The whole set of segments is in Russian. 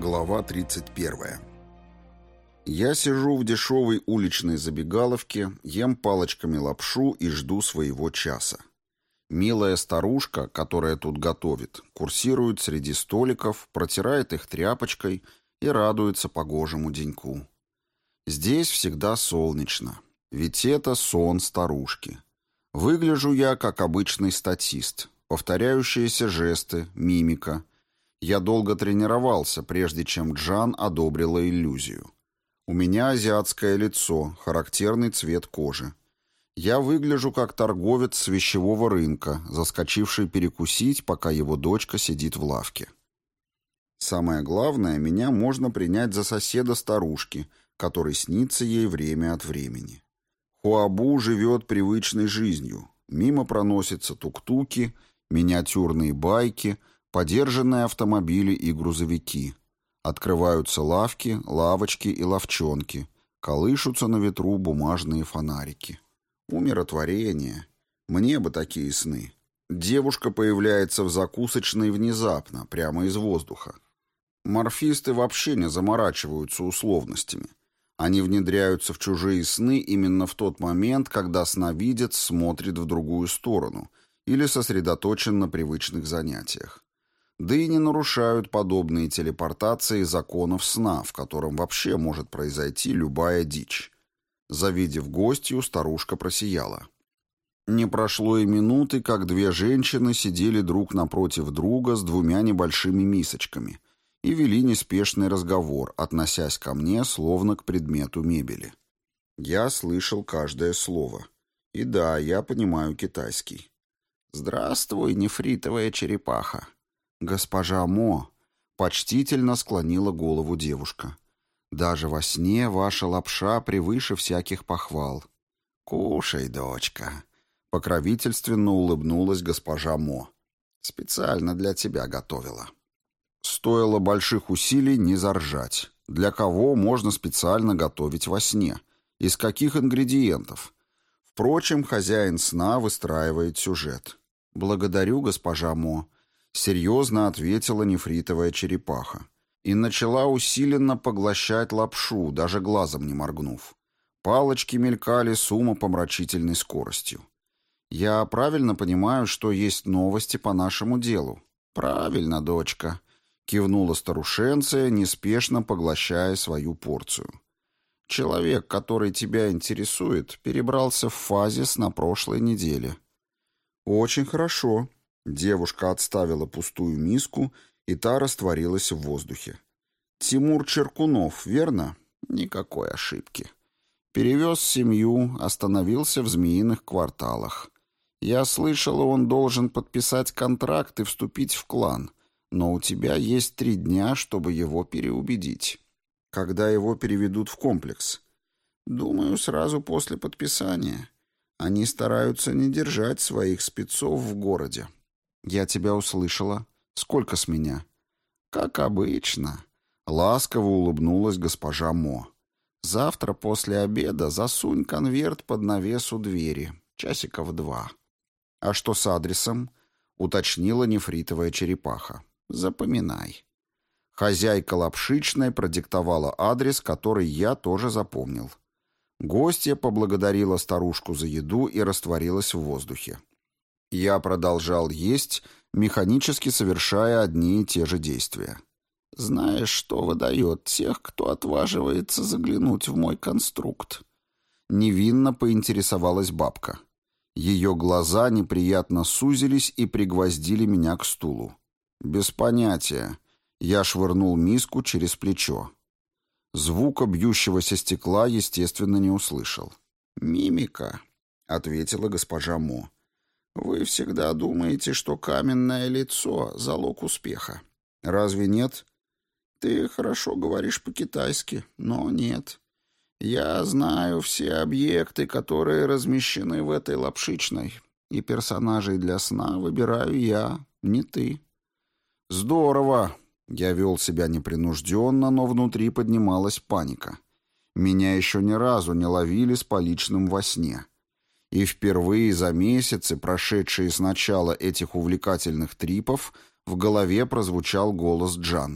Глава 31. Я сижу в дешевой уличной забегаловке, ем палочками лапшу и жду своего часа. Милая старушка, которая тут готовит, курсирует среди столиков, протирает их тряпочкой и радуется погожему деньку. Здесь всегда солнечно, ведь это сон старушки. Выгляжу я как обычный статист, повторяющиеся жесты, мимика. Я долго тренировался, прежде чем Джан одобрила иллюзию. У меня азиатское лицо, характерный цвет кожи. Я выгляжу как торговец с вещевого рынка, заскочивший перекусить, пока его дочка сидит в лавке. Самое главное, меня можно принять за соседа старушки, который снится ей время от времени. Хуабу живет привычной жизнью. Мимо проносятся тук-туки, миниатюрные байки, подержанные автомобили и грузовики. Открываются лавки, лавочки и лавчонки. Колышутся на ветру бумажные фонарики. Умиротворение. Мне бы такие сны. Девушка появляется в закусочной внезапно, прямо из воздуха. Морфисты вообще не заморачиваются условностями. Они внедряются в чужие сны именно в тот момент, когда сновидец смотрит в другую сторону или сосредоточен на привычных занятиях. Да и не нарушают подобные телепортации законов сна, в котором вообще может произойти любая дичь. Завидев гостью, старушка просияла. Не прошло и минуты, как две женщины сидели друг напротив друга с двумя небольшими мисочками и вели неспешный разговор, относясь ко мне словно к предмету мебели. Я слышал каждое слово. И да, я понимаю китайский. «Здравствуй, нефритовая черепаха». «Госпожа Мо», — почтительно склонила голову девушка. «Даже во сне ваша лапша превыше всяких похвал». «Кушай, дочка», — покровительственно улыбнулась госпожа Мо. «Специально для тебя готовила». Стоило больших усилий не заржать. Для кого можно специально готовить во сне? Из каких ингредиентов? Впрочем, хозяин сна выстраивает сюжет. «Благодарю, госпожа Мо», — серьезно ответила нефритовая черепаха. И начала усиленно поглощать лапшу, даже глазом не моргнув. Палочки мелькали с умопомрачительной скоростью. «Я правильно понимаю, что есть новости по нашему делу?» «Правильно, дочка», — кивнула старушенция, неспешно поглощая свою порцию. «Человек, который тебя интересует, перебрался в фазис на прошлой неделе». «Очень хорошо». Девушка отставила пустую миску, и та растворилась в воздухе. «Тимур Черкунов, верно?» «Никакой ошибки. Перевез семью, остановился в Змеиных кварталах. Я слышала, он должен подписать контракт и вступить в клан, но у тебя есть 3 дня, чтобы его переубедить». «Когда его переведут в комплекс?» «Думаю, сразу после подписания. Они стараются не держать своих спецов в городе». «Я тебя услышала. Сколько с меня?» «Как обычно», — ласково улыбнулась госпожа Мо. «Завтра после обеда засунь конверт под навес у двери. Часиков 2. «А что с адресом?» — уточнила нефритовая черепаха. «Запоминай». Хозяйка лапшичной продиктовала адрес, который я тоже запомнил. Гостья поблагодарила старушку за еду и растворилась в воздухе. Я продолжал есть, механически совершая одни и те же действия. «Знаешь, что выдает тех, кто отваживается заглянуть в мой конструкт?» Невинно поинтересовалась бабка. Ее глаза неприятно сузились и пригвоздили меня к стулу. «Без понятия». Я швырнул миску через плечо. Звука бьющегося стекла, естественно, не услышал. «Мимика», — ответила госпожа Мо. «Вы всегда думаете, что каменное лицо — залог успеха. Разве нет? Ты хорошо говоришь по-китайски, но нет. Я знаю все объекты, которые размещены в этой лапшичной, и персонажей для сна выбираю я, не ты». «Здорово!» Я вел себя непринужденно, но внутри поднималась паника. Меня еще ни разу не ловили с поличным во сне. И впервые за месяцы, прошедшие с начала этих увлекательных трипов, в голове прозвучал голос Джан.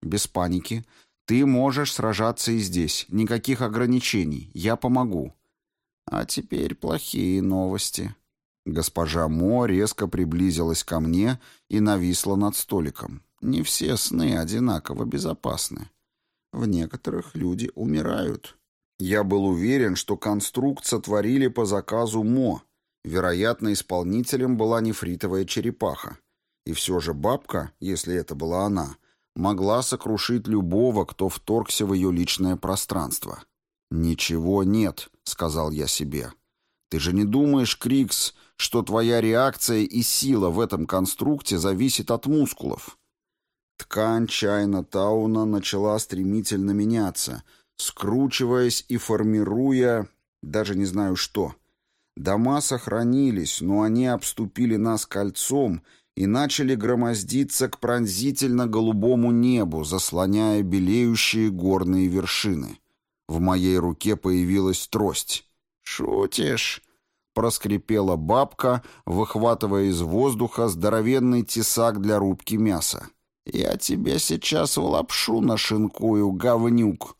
без паники. Ты можешь сражаться и здесь. Никаких ограничений. Я помогу». А теперь плохие новости. Госпожа Мо резко приблизилась ко мне и нависла над столиком. Не все сны одинаково безопасны. В некоторых люди умирают. Я был уверен, что конструкт сотворили по заказу Мо. Вероятно, исполнителем была нефритовая черепаха. И все же бабка, если это была она, могла сокрушить любого, кто вторгся в ее личное пространство. «Ничего нет», — сказал я себе. «Ты же не думаешь, Крикс, что твоя реакция и сила в этом конструкте зависит от мускулов?» Ткань Чайна-тауна начала стремительно меняться, скручиваясь и формируя... даже не знаю что. Дома сохранились, но они обступили нас кольцом и начали громоздиться к пронзительно-голубому небу, заслоняя белеющие горные вершины. В моей руке появилась трость. «Шутишь?» — проскрипела бабка, выхватывая из воздуха здоровенный тесак для рубки мяса. «Я тебя сейчас в лапшу нашинкую, говнюк!»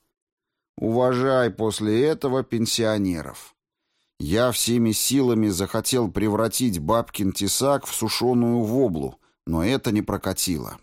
Уважай после этого пенсионеров. Я всеми силами захотел превратить бабкин тесак в сушеную воблу, но это не прокатило.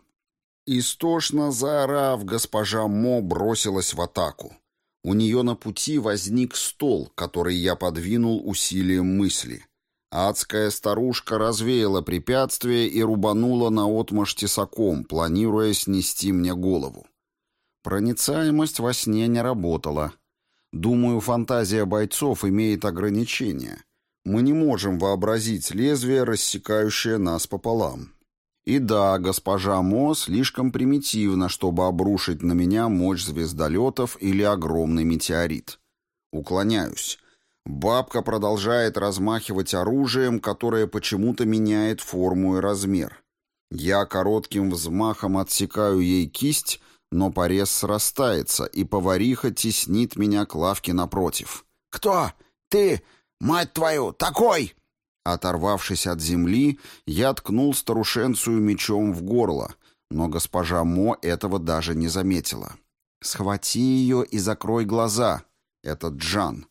Истошно заорав, госпожа Мо бросилась в атаку. У нее на пути возник стол, который я подвинул усилием мысли. Адская старушка развеяла препятствие и рубанула наотмашь тесаком, планируя снести мне голову. Проницаемость во сне не работала. Думаю, фантазия бойцов имеет ограничения. Мы не можем вообразить лезвие, рассекающее нас пополам. И да, госпожа Мо слишком примитивна, чтобы обрушить на меня мощь звездолетов или огромный метеорит. Уклоняюсь. Бабка продолжает размахивать оружием, которое почему-то меняет форму и размер. Я коротким взмахом отсекаю ей кисть, но порез срастается, и повариха теснит меня к лавке напротив. «Кто? Ты? Мать твою, такой!» Оторвавшись от земли, я ткнул старушенцию мечом в горло, но госпожа Мо этого даже не заметила. «Схвати ее и закрой глаза!» Это Джан.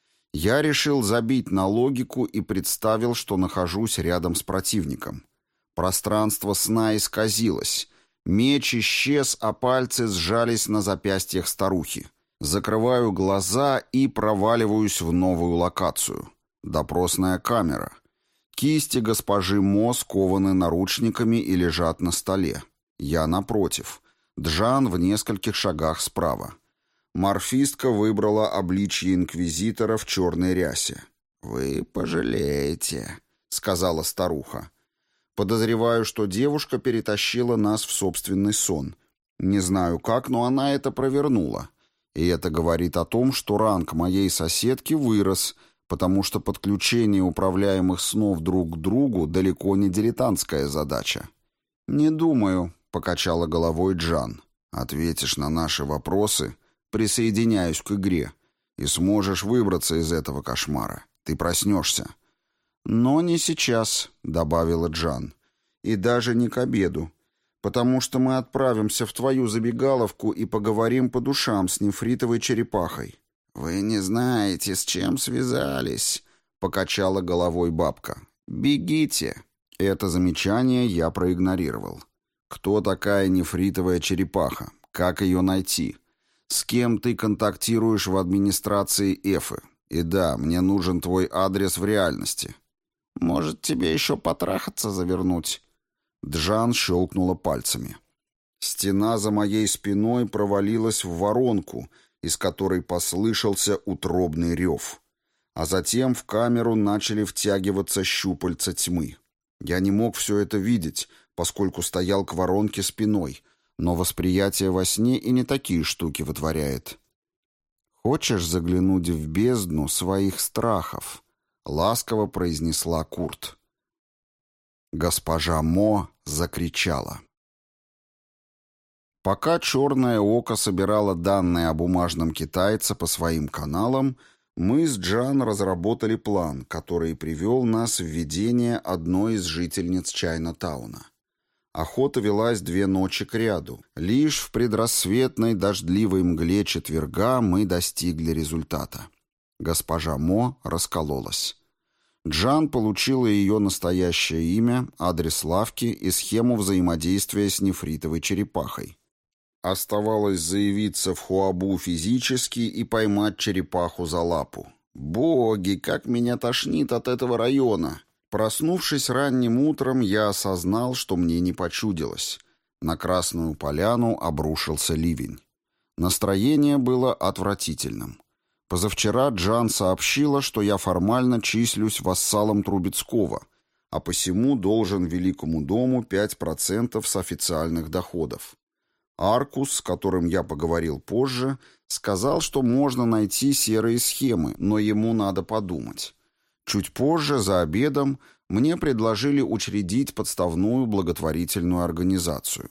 Я решил забить на логику и представил, что нахожусь рядом с противником. Пространство сна исказилось. Меч исчез, а пальцы сжались на запястьях старухи. Закрываю глаза и проваливаюсь в новую локацию. Допросная камера. Кисти госпожи Мо скованы наручниками и лежат на столе. Я напротив. Джан в нескольких шагах справа. Морфистка выбрала обличье инквизитора в черной рясе. «Вы пожалеете», — сказала старуха. Подозреваю, что девушка перетащила нас в собственный сон. Не знаю как, но она это провернула. И это говорит о том, что ранг моей соседки вырос, потому что подключение управляемых снов друг к другу далеко не дилетантская задача. «Не думаю», — покачала головой Джан. «Ответишь на наши вопросы, присоединяюсь к игре, и сможешь выбраться из этого кошмара. Ты проснешься». «Но не сейчас», — добавила Джан. «И даже не к обеду, потому что мы отправимся в твою забегаловку и поговорим по душам с нефритовой черепахой». «Вы не знаете, с чем связались», — покачала головой бабка. «Бегите». Это замечание я проигнорировал. «Кто такая нефритовая черепаха? Как ее найти? С кем ты контактируешь в администрации Эфы? И да, мне нужен твой адрес в реальности». «Может, тебе еще потрахаться завернуть?» Джан щелкнула пальцами. Стена за моей спиной провалилась в воронку, из которой послышался утробный рев. А затем в камеру начали втягиваться щупальца тьмы. Я не мог все это видеть, поскольку стоял к воронке спиной, но восприятие во сне и не такие штуки вытворяет. «Хочешь заглянуть в бездну своих страхов?» — ласково произнесла Курт. Госпожа Мо закричала. Пока «Черное око» собирало данные о бумажном китайце по своим каналам, мы с Джан разработали план, который привел нас в видение одной из жительниц Чайна-тауна. Охота велась 2 ночи кряду. Лишь в предрассветной дождливой мгле четверга мы достигли результата. Госпожа Мо раскололась. Джан получила ее настоящее имя, адрес лавки и схему взаимодействия с нефритовой черепахой. Оставалось заявиться в Хуабу физически и поймать черепаху за лапу. Боги, как меня тошнит от этого района! Проснувшись ранним утром, я осознал, что мне не почудилось. На Красную Поляну обрушился ливень. Настроение было отвратительным. Позавчера Джан сообщила, что я формально числюсь вассалом Трубецкого, а посему должен Великому дому 5% с официальных доходов. Аркус, с которым я поговорил позже, сказал, что можно найти серые схемы, но ему надо подумать. Чуть позже, за обедом, мне предложили учредить подставную благотворительную организацию.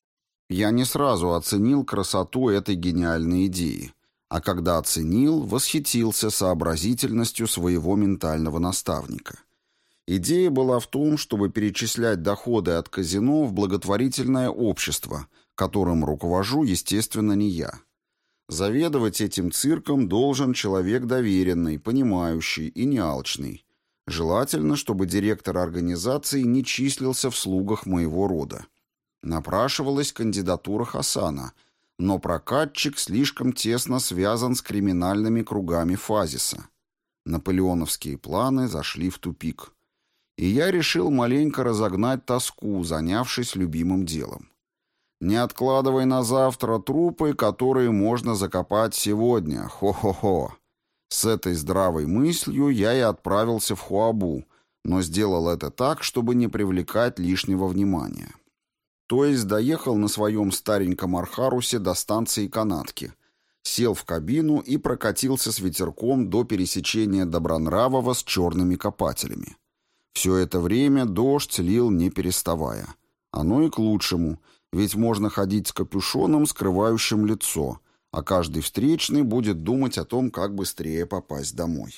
Я не сразу оценил красоту этой гениальной идеи, а когда оценил, восхитился сообразительностью своего ментального наставника. Идея была в том, чтобы перечислять доходы от казино в благотворительное общество, которым руковожу, естественно, не я. Заведовать этим цирком должен человек доверенный, понимающий и не алчный. Желательно, чтобы директор организации не числился в слугах моего рода. Напрашивалась кандидатура Хасана, но прокатчик слишком тесно связан с криминальными кругами Фазиса. Наполеоновские планы зашли в тупик. И я решил маленько разогнать тоску, занявшись любимым делом. Не откладывай на завтра трупы, которые можно закопать сегодня. Хо-хо-хо. С этой здравой мыслью я и отправился в Хуабу, но сделал это так, чтобы не привлекать лишнего внимания. То есть доехал на своем стареньком Архарусе до станции Канатки, сел в кабину и прокатился с ветерком до пересечения Добронравова с черными копателями. Все это время дождь лил не переставая. Оно и к лучшему, ведь можно ходить с капюшоном, скрывающим лицо, а каждый встречный будет думать о том, как быстрее попасть домой.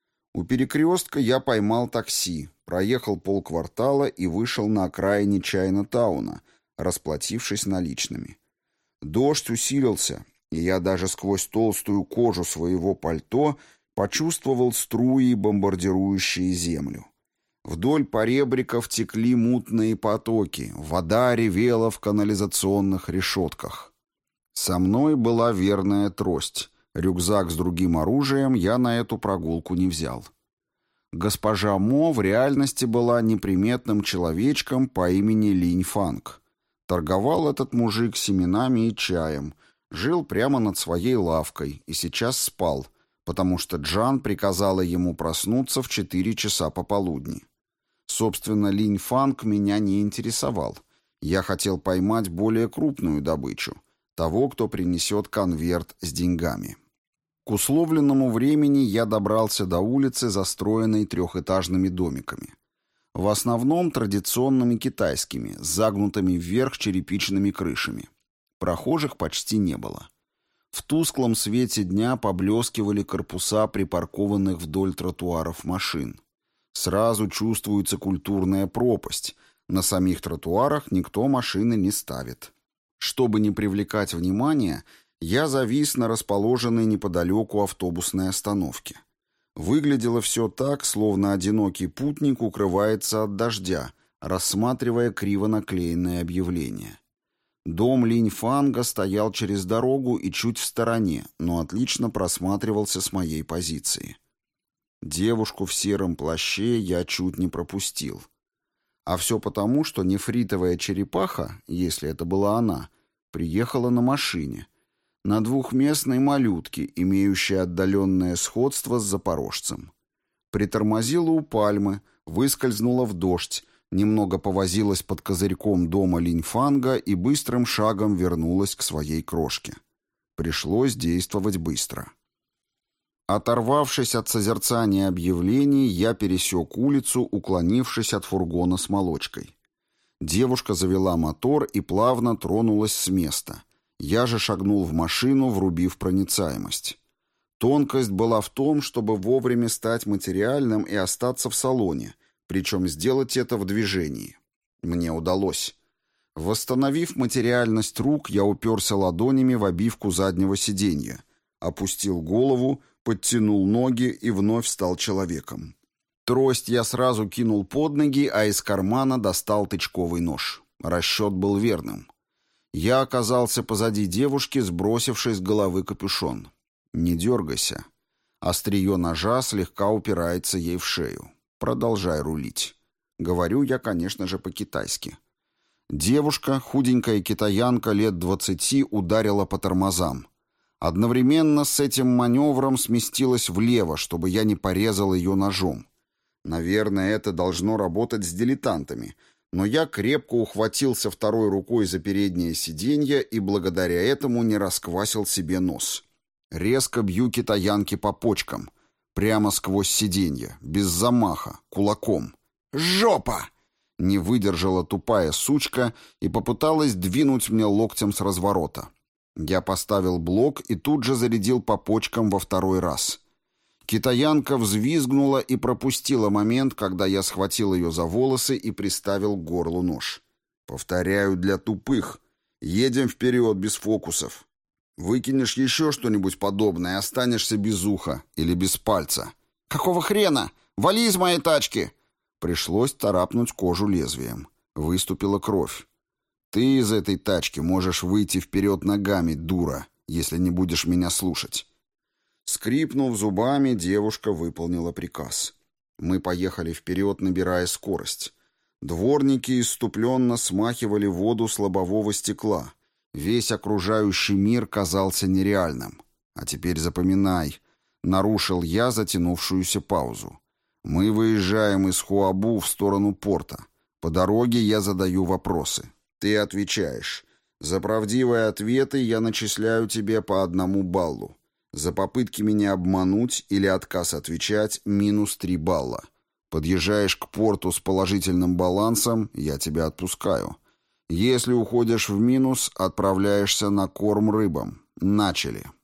У перекрестка я поймал такси, проехал полквартала и вышел на окраине Чайна-тауна, расплатившись наличными. Дождь усилился, и я даже сквозь толстую кожу своего пальто почувствовал струи, бомбардирующие землю. Вдоль поребриков текли мутные потоки, вода ревела в канализационных решетках. Со мной была верная трость. Рюкзак с другим оружием я на эту прогулку не взял. Госпожа Мо в реальности была неприметным человечком по имени Линь Фанг. Торговал этот мужик семенами и чаем, жил прямо над своей лавкой и сейчас спал, потому что Джан приказала ему проснуться в 4 часа пополудни. Собственно, Линь Фанг меня не интересовал. Я хотел поймать более крупную добычу, того, кто принесет конверт с деньгами. К условленному времени я добрался до улицы, застроенной 3-этажными домиками. В основном традиционными китайскими, с загнутыми вверх черепичными крышами. Прохожих почти не было. В тусклом свете дня поблескивали корпуса припаркованных вдоль тротуаров машин. Сразу чувствуется культурная пропасть. На самих тротуарах никто машины не ставит. Чтобы не привлекать внимания, я завис на расположенной неподалеку автобусной остановке. Выглядело все так, словно одинокий путник укрывается от дождя, рассматривая криво наклеенное объявление. Дом Линь Фанга стоял через дорогу и чуть в стороне, но отлично просматривался с моей позиции. Девушку в сером плаще я чуть не пропустил. А все потому, что нефритовая черепаха, если это была она, приехала на машине, на 2-местной малютке, имеющей отдаленное сходство с запорожцем. Притормозила у пальмы, выскользнула в дождь, немного повозилась под козырьком дома Линь Фанга и быстрым шагом вернулась к своей крошке. Пришлось действовать быстро. Оторвавшись от созерцания объявлений, я пересек улицу, уклонившись от фургона с молочкой. Девушка завела мотор и плавно тронулась с места. Я же шагнул в машину, врубив проницаемость. Тонкость была в том, чтобы вовремя стать материальным и остаться в салоне, причем сделать это в движении. Мне удалось. Восстановив материальность рук, я уперся ладонями в обивку заднего сиденья, опустил голову, подтянул ноги и вновь стал человеком. Трость я сразу кинул под ноги, а из кармана достал тычковый нож. Расчет был верным. Я оказался позади девушки, сбросившей с головы капюшон. «Не дергайся». Острие ножа слегка упирается ей в шею. «Продолжай рулить». Говорю я, конечно же, по-китайски. Девушка, худенькая китаянка лет 20, ударила по тормозам. Одновременно с этим маневром сместилась влево, чтобы я не порезал ее ножом. Наверное, это должно работать с дилетантами, но я крепко ухватился второй рукой за переднее сиденье и благодаря этому не расквасил себе нос. Резко бью китаянке по почкам, прямо сквозь сиденье, без замаха, кулаком. «Жопа!» Не выдержала тупая сучка и попыталась двинуть мне локтем с разворота. Я поставил блок и тут же зарядил по почкам во второй раз. Китаянка взвизгнула и пропустила момент, когда я схватил ее за волосы и приставил к горлу нож. «Повторяю, для тупых. Едем вперед без фокусов. Выкинешь еще что-нибудь подобное, останешься без уха или без пальца». «Какого хрена? Вали из моей тачки!» Пришлось царапнуть кожу лезвием. Выступила кровь. «Ты из этой тачки можешь выйти вперед ногами, дура, если не будешь меня слушать». Скрипнув зубами, девушка выполнила приказ. Мы поехали вперед, набирая скорость. Дворники исступленно смахивали воду с лобового стекла. Весь окружающий мир казался нереальным. «А теперь запоминай», — нарушил я затянувшуюся паузу. «Мы выезжаем из Хуабу в сторону порта. По дороге я задаю вопросы. Ты отвечаешь. За правдивые ответы я начисляю тебе по 1 баллу. За попытки меня обмануть или отказ отвечать — -3 балла. Подъезжаешь к порту с положительным балансом — я тебя отпускаю. Если уходишь в минус, отправляешься на корм рыбам. Начали».